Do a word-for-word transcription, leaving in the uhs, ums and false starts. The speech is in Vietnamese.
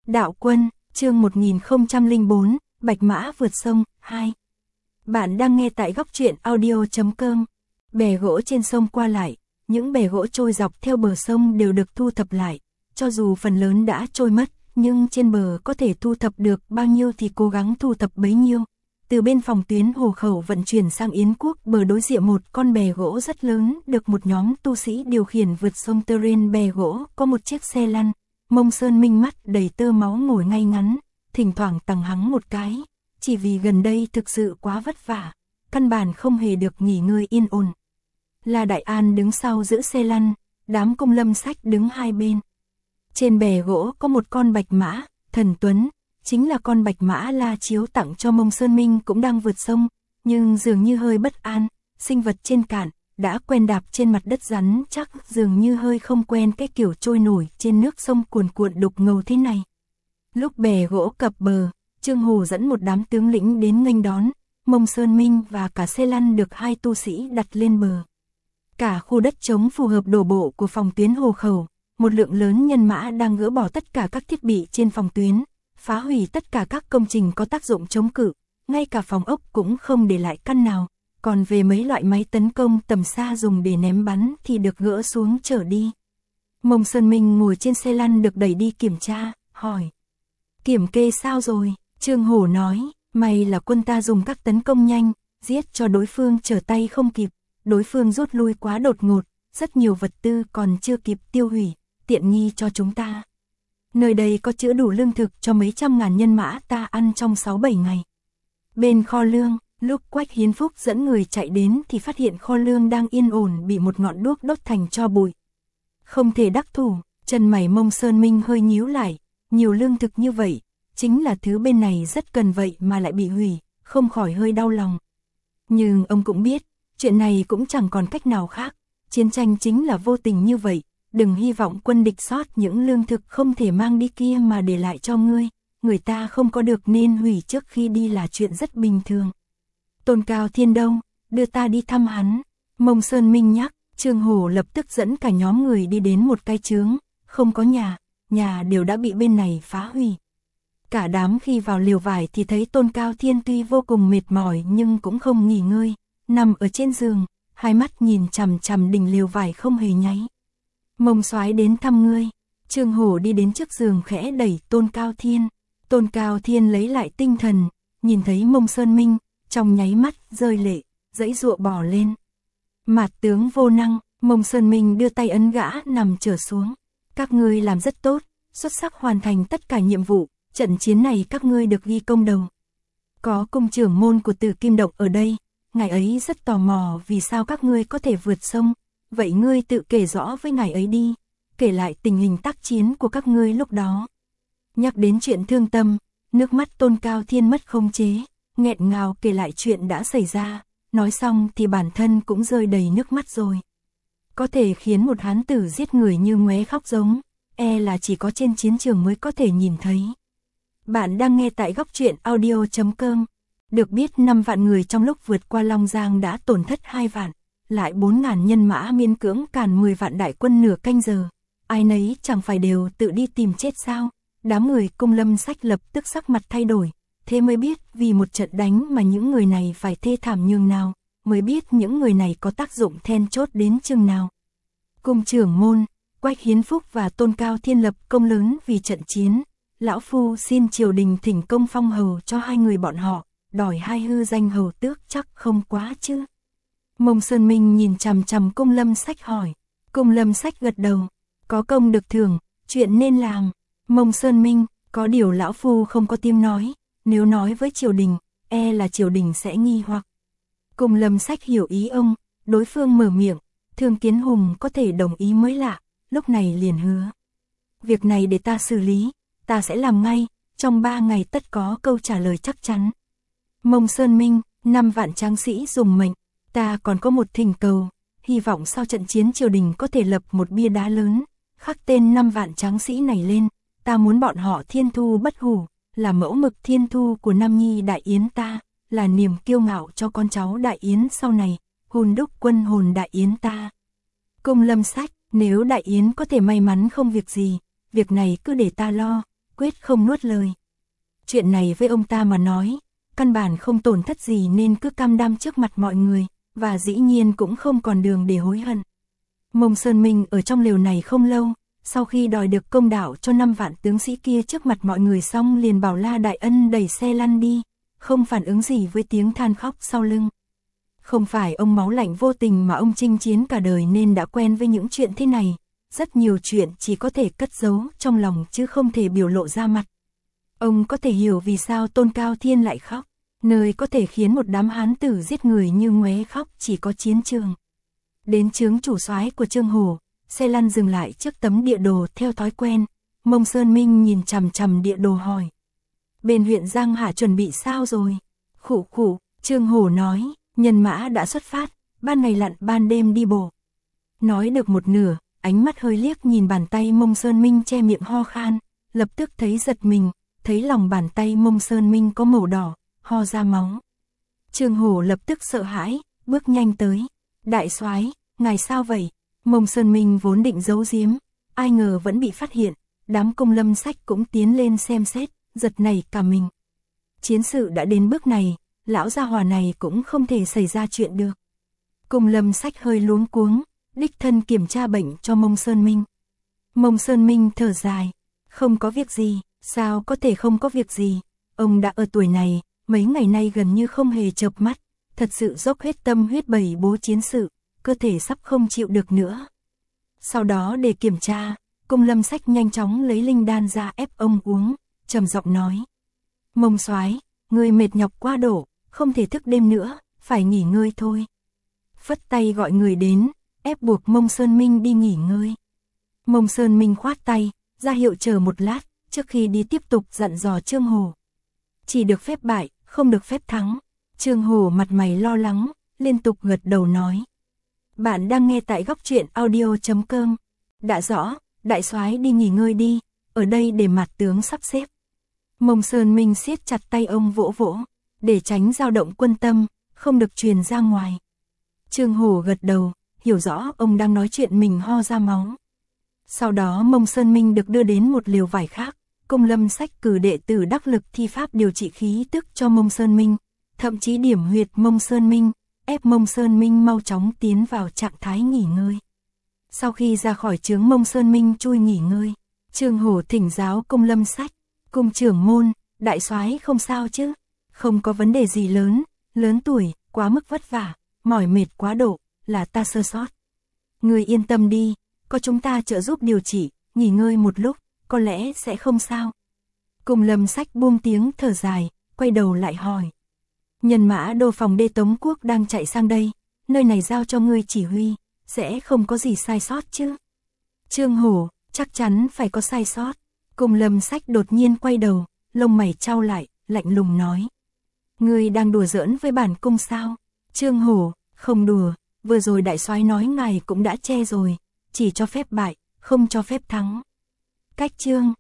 Đạo Quân, chương một nghìn không trăm lẻ bốn, Bạch Mã vượt sông, hai. Bạn đang nghe tại góc truyện audio chấm com. Bè gỗ trên sông qua lại, những bè gỗ trôi dọc theo bờ sông đều được thu thập lại, cho dù phần lớn đã trôi mất, nhưng trên bờ có thể thu thập được bao nhiêu thì cố gắng thu thập bấy nhiêu. Từ bên phòng tuyến Hồ Khẩu vận chuyển sang Yến Quốc, bờ đối diện một con bè gỗ rất lớn được một nhóm tu sĩ điều khiển vượt sông. Trên bè gỗ có một chiếc xe lăn, Mông Sơn Minh mắt đầy tơ máu ngồi ngay ngắn, thỉnh thoảng tằng hắng một cái, chỉ vì gần đây thực sự quá vất vả, căn bản không hề được nghỉ ngơi yên ổn. La Đại An đứng sau giữ xe lăn, đám Cung Lâm Sách đứng hai bên. Trên bè gỗ có một con bạch mã, Thần Tuấn, chính là con bạch mã La Chiếu tặng cho Mông Sơn Minh cũng đang vượt sông, nhưng dường như hơi bất an, sinh vật trên cạn, đã quen đạp trên mặt đất rắn chắc, dường như hơi không quen cái kiểu trôi nổi trên nước sông cuồn cuộn đục ngầu thế này. Lúc bè gỗ cập bờ, Trương Hồ dẫn một đám tướng lĩnh đến nghênh đón, Mông Sơn Minh và cả xe lăn được hai tu sĩ đặt lên bờ. Cả khu đất trống phù hợp đổ bộ của phòng tuyến Hồ Khẩu, một lượng lớn nhân mã đang gỡ bỏ tất cả các thiết bị trên phòng tuyến, phá hủy tất cả các công trình có tác dụng chống cự, ngay cả phòng ốc cũng không để lại căn nào, còn về mấy loại máy tấn công tầm xa dùng để ném bắn thì được gỡ xuống chở đi. Mông Sơn Minh ngồi trên xe lăn được đẩy đi kiểm tra, hỏi: "Kiểm kê sao rồi?" Trương Hổ nói: "May là quân ta dùng các tấn công nhanh, giết cho đối phương trở tay không kịp, đối phương rút lui quá đột ngột, rất nhiều vật tư còn chưa kịp tiêu hủy, tiện nghi cho chúng ta. Nơi đây có chứa đủ lương thực cho mấy trăm ngàn nhân mã ta ăn trong sáu bảy ngày." Bên kho lương, lúc Quách Hiến Phúc dẫn người chạy đến thì phát hiện kho lương đang yên ổn bị một ngọn đuốc đốt thành tro bụi. Không thể đắc thủ, chân mày Mông Sơn Minh hơi nhíu lại, nhiều lương thực như vậy, chính là thứ bên này rất cần vậy mà lại bị hủy, không khỏi hơi đau lòng. Nhưng ông cũng biết, chuyện này cũng chẳng còn cách nào khác, chiến tranh chính là vô tình như vậy, đừng hy vọng quân địch sót những lương thực không thể mang đi kia mà để lại cho ngươi, người ta không có được nên hủy trước khi đi là chuyện rất bình thường. Tôn Cao Thiên đâu, đưa ta đi thăm hắn." Mông Sơn Minh nhắc. Trương Hổ lập tức dẫn cả nhóm người đi đến một cái chướng, không có nhà, nhà đều đã bị bên này phá hủy. Cả đám khi vào liều vải thì thấy Tôn Cao Thiên tuy vô cùng mệt mỏi nhưng cũng không nghỉ ngơi, nằm ở trên giường, hai mắt nhìn chằm chằm đỉnh liều vải không hề nháy. "Mông soái đến thăm ngươi." Trương Hổ đi đến trước giường khẽ đẩy Tôn Cao Thiên. Tôn Cao Thiên lấy lại tinh thần, nhìn thấy Mông Sơn Minh, trong nháy mắt rơi lệ, giãy giụa bò lên. "Mạt tướng vô năng." Mông Sơn Minh đưa tay ấn gã nằm trở xuống. "Các ngươi làm rất tốt, xuất sắc hoàn thành tất cả nhiệm vụ, trận chiến này các ngươi được ghi công đầu." Có cung trưởng môn của Tử Kim Động ở đây, ngài ấy rất tò mò vì sao các ngươi có thể vượt sông, vậy ngươi tự kể rõ với ngài ấy đi, kể lại tình hình tác chiến của các ngươi lúc đó. Nhắc đến chuyện thương tâm, nước mắt Tôn Cao Thiên mất khống chế, nghẹn ngào kể lại chuyện đã xảy ra, nói xong thì bản thân cũng rơi đầy nước mắt rồi. Có thể khiến một hán tử giết người như ngoé khóc giống, e là chỉ có trên chiến trường mới có thể nhìn thấy. Bạn đang nghe tại góc truyện audio chấm com. Được biết năm vạn người trong lúc vượt qua Long Giang đã tổn thất hai vạn, lại bốn ngàn nhân mã miễn cưỡng càn mười vạn đại quân nửa canh giờ. Ai nấy chẳng phải đều tự đi tìm chết sao? Đám người Cung Lâm Sách lập tức sắc mặt thay đổi, thế mới biết vì một trận đánh mà những người này phải thê thảm nhường nào, mới biết những người này có tác dụng then chốt đến chừng nào. Cung trưởng môn, Quách Hiến Phúc và Tôn Cao Thiên lập công lớn vì trận chiến, lão phu xin triều đình thỉnh công phong hầu cho hai người bọn họ, đòi hai hư danh hầu tước chắc không quá chứ? Mông Sơn Minh nhìn chằm chằm Cung Lâm Sách hỏi. Cung Lâm Sách gật đầu, có công được thưởng, chuyện nên làm. Mông Sơn Minh, có điều lão phu không có tiếng nói, nếu nói với triều đình, e là triều đình sẽ nghi hoặc. Cung Lâm Sách hiểu ý ông, đối phương mở miệng, Thương Kiến Hùng có thể đồng ý mới lạ, lúc này liền hứa: "Việc này để ta xử lý, ta sẽ làm ngay, trong ba ngày tất có câu trả lời chắc chắn." Mông Sơn Minh, năm vạn tráng sĩ dùng mệnh, ta còn có một thỉnh cầu, hy vọng sau trận chiến triều đình có thể lập một bia đá lớn, khắc tên năm vạn tráng sĩ này lên, ta muốn bọn họ thiên thu bất hủ, là mẫu mực thiên thu của Nam Nhi Đại Yến ta, là niềm kiêu ngạo cho con cháu Đại Yến sau này, hồn đúc quân hồn Đại Yến ta. Cung Lâm Sách, nếu Đại Yến có thể may mắn không việc gì, việc này cứ để ta lo, quyết không nuốt lời. Chuyện này với ông ta mà nói, căn bản không tổn thất gì nên cứ cam đoan trước mặt mọi người, và dĩ nhiên cũng không còn đường để hối hận. Mông Sơn Minh ở trong lều này không lâu, sau khi đòi được công đạo cho năm vạn tướng sĩ kia trước mặt mọi người xong liền bảo La Đại Ân đẩy xe lăn đi, không phản ứng gì với tiếng than khóc sau lưng. Không phải ông máu lạnh vô tình mà ông chinh chiến cả đời nên đã quen với những chuyện thế này, rất nhiều chuyện chỉ có thể cất giấu trong lòng chứ không thể biểu lộ ra mặt. Ông có thể hiểu vì sao Tôn Cao Thiên lại khóc, nơi có thể khiến một đám hán tử giết người như ngoé khóc chỉ có chiến trường. Đến chướng chủ soái của Trương Hổ, xe lăn dừng lại trước tấm địa đồ theo thói quen, Mông Sơn Minh nhìn chằm chằm địa đồ hỏi. Bên huyện Giang Hạ chuẩn bị sao rồi? Khụ khụ, Trương Hổ nói, nhân mã đã xuất phát, ban ngày lặn ban đêm đi bộ. Nói được một nửa, ánh mắt hơi liếc nhìn bàn tay Mông Sơn Minh che miệng ho khan, lập tức thấy giật mình, thấy lòng bàn tay Mông Sơn Minh có màu đỏ, ho ra máu. Trương Hổ lập tức sợ hãi, bước nhanh tới. Đại soái, ngài sao vậy? Mông Sơn Minh vốn định giấu giếm, ai ngờ vẫn bị phát hiện, đám Cung Lâm Sách cũng tiến lên xem xét, giật nảy cả mình. Chiến sự đã đến bước này, lão gia hỏa này cũng không thể xảy ra chuyện được. Cung Lâm Sách hơi luống cuống, đích thân kiểm tra bệnh cho Mông Sơn Minh. Mông Sơn Minh thở dài, không có việc gì, sao có thể không có việc gì, ông đã ở tuổi này, mấy ngày nay gần như không hề chợp mắt, thật sự dốc hết tâm huyết bày bố chiến sự, cơ thể sắp không chịu được nữa. Sau đó để kiểm tra, Cung Lâm Sách nhanh chóng lấy linh đan ra ép ông uống, trầm giọng nói. Mông soái, người mệt nhọc quá độ, không thể thức đêm nữa, phải nghỉ ngơi thôi. Phất tay gọi người đến, ép buộc Mông Sơn Minh đi nghỉ ngơi. Mông Sơn Minh khoát tay, ra hiệu chờ một lát, trước khi đi tiếp tục dặn dò Trương Hổ. Chỉ được phép bại, không được phép thắng. Trương Hổ mặt mày lo lắng, liên tục gật đầu nói. Bạn đang nghe tại góc truyện audio chấm com. Đã rõ, đại soái đi nghỉ ngơi đi, ở đây để mặt tướng sắp xếp. Mông Sơn Minh siết chặt tay ông vỗ vỗ, để tránh dao động quân tâm, không được truyền ra ngoài. Trương Hổ gật đầu, hiểu rõ ông đang nói chuyện mình ho ra máu. Sau đó Mông Sơn Minh được đưa đến một liều vải khác, Cung Lâm Sách cử đệ tử đắc lực thi pháp điều trị khí tức cho Mông Sơn Minh, thậm chí điểm huyệt Mông Sơn Minh, ép Mông Sơn Minh mau chóng tiến vào trạng thái nghỉ ngơi. Sau khi ra khỏi trướng Mông Sơn Minh chui nghỉ ngơi, Trương Hổ thỉnh giáo Cung Lâm Sách, cung trưởng môn, đại soái không sao chứ, không có vấn đề gì lớn, lớn tuổi, quá mức vất vả, mỏi mệt quá độ, là ta sơ sót. Người yên tâm đi, có chúng ta trợ giúp điều trị, nghỉ ngơi một lúc, có lẽ sẽ không sao. Cung Lâm Sách buông tiếng thở dài, quay đầu lại hỏi. Nhân mã đô phòng đê Tống Quốc đang chạy sang đây, nơi này giao cho ngươi chỉ huy, sẽ không có gì sai sót chứ? Trương Hổ, chắc chắn phải có sai sót. Cung Lâm Sách đột nhiên quay đầu, lông mày chau lại, lạnh lùng nói. Ngươi đang đùa giỡn với bản cung sao? Trương Hổ, không đùa, vừa rồi đại soái nói ngài cũng đã che rồi, chỉ cho phép bại, không cho phép thắng. Cách chương